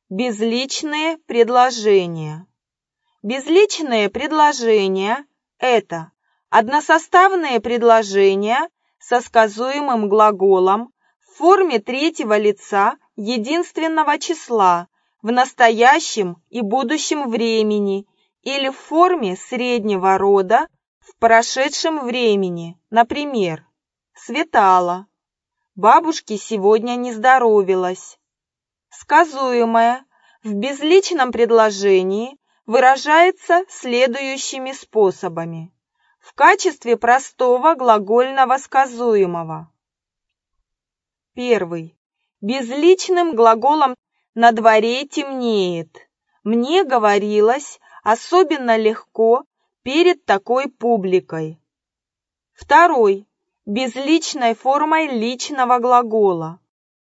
Безличные предложения. Безличные предложения – это односоставные предложения со сказуемым глаголом в форме третьего лица единственного числа в настоящем и будущем времени или в форме среднего рода в прошедшем времени. Например, светало, бабушке сегодня не здоровилось. Сказуемое в безличном предложении выражается следующими способами. В качестве простого глагольного сказуемого. Первый. Безличным глаголом «на дворе темнеет». Мне говорилось особенно легко перед такой публикой. Второй. Безличной формой личного глагола.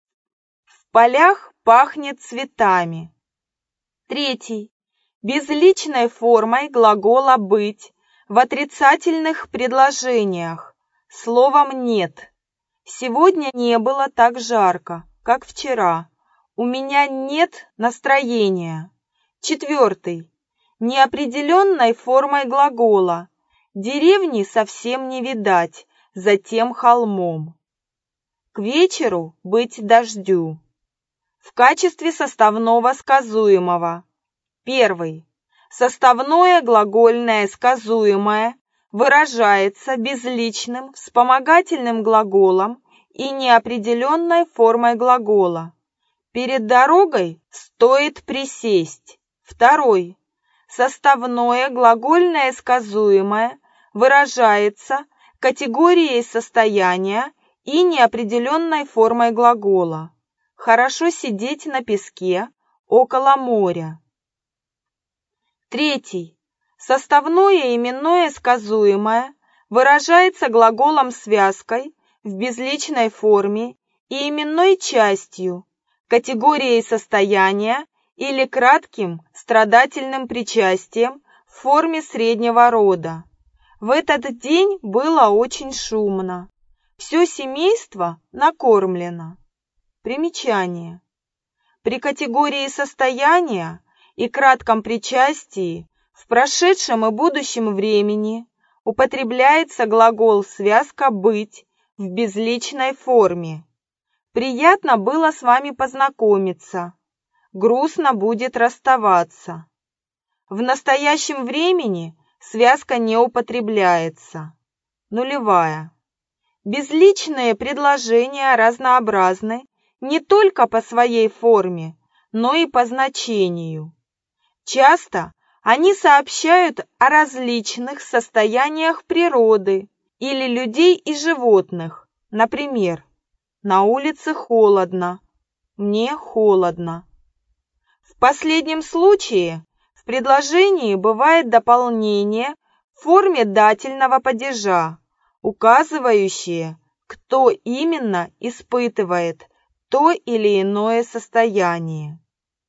В полях пахнет цветами. Третий. Безличной формой глагола «быть» в отрицательных предложениях словом «нет». Сегодня не было так жарко, как вчера. У меня нет настроения. Четвертый. Неопределенной формой глагола. Деревни совсем не видать за тем холмом. К вечеру быть дождю. В качестве составного сказуемого. Первый. Составное глагольное сказуемое выражается безличным вспомогательным глаголом и неопределенной формой глагола. Перед дорогой стоит присесть. Второй. Составное глагольное сказуемое выражается категорией состояния и неопределенной формой глагола. Хорошо сидеть на песке около моря. Третий. Составное именное сказуемое выражается глаголом-связкой в безличной форме и именной частью, категорией состояния или кратким страдательным причастием в форме среднего рода. В этот день было очень шумно. Все семейство накормлено. Примечание. При категории состояния и кратком причастии в прошедшем и будущем времени употребляется глагол-связка «быть» в безличной форме. Приятно было с вами познакомиться. Грустно будет расставаться. В настоящем времени связка не употребляется. Нулевая. Безличные предложения разнообразны не только по своей форме, но и по значению. Часто они сообщают о различных состояниях природы или людей и животных. Например, на улице холодно, мне холодно. В последнем случае в предложении бывает дополнение в форме дательного падежа, указывающее, кто именно испытывает то или иное состояние.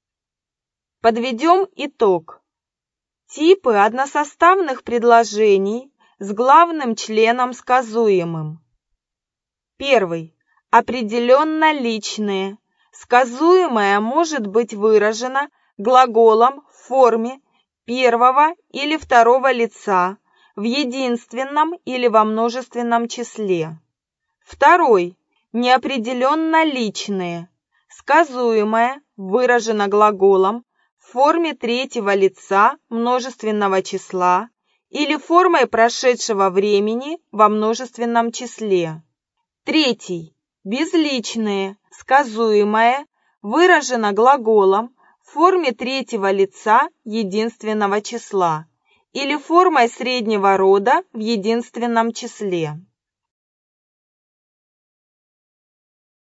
Подведем итог. Типы односоставных предложений с главным членом сказуемым. Первый. Определенно личные. Сказуемое может быть выражено глаголом в форме первого или второго лица в единственном или во множественном числе. Второй. Неопределенно личные. Сказуемое выражено глаголом в форме третьего лица множественного числа или формой прошедшего времени во множественном числе. Третий. Безличные. Сказуемое выражено глаголом в форме третьего лица единственного числа или формой среднего рода в единственном числе.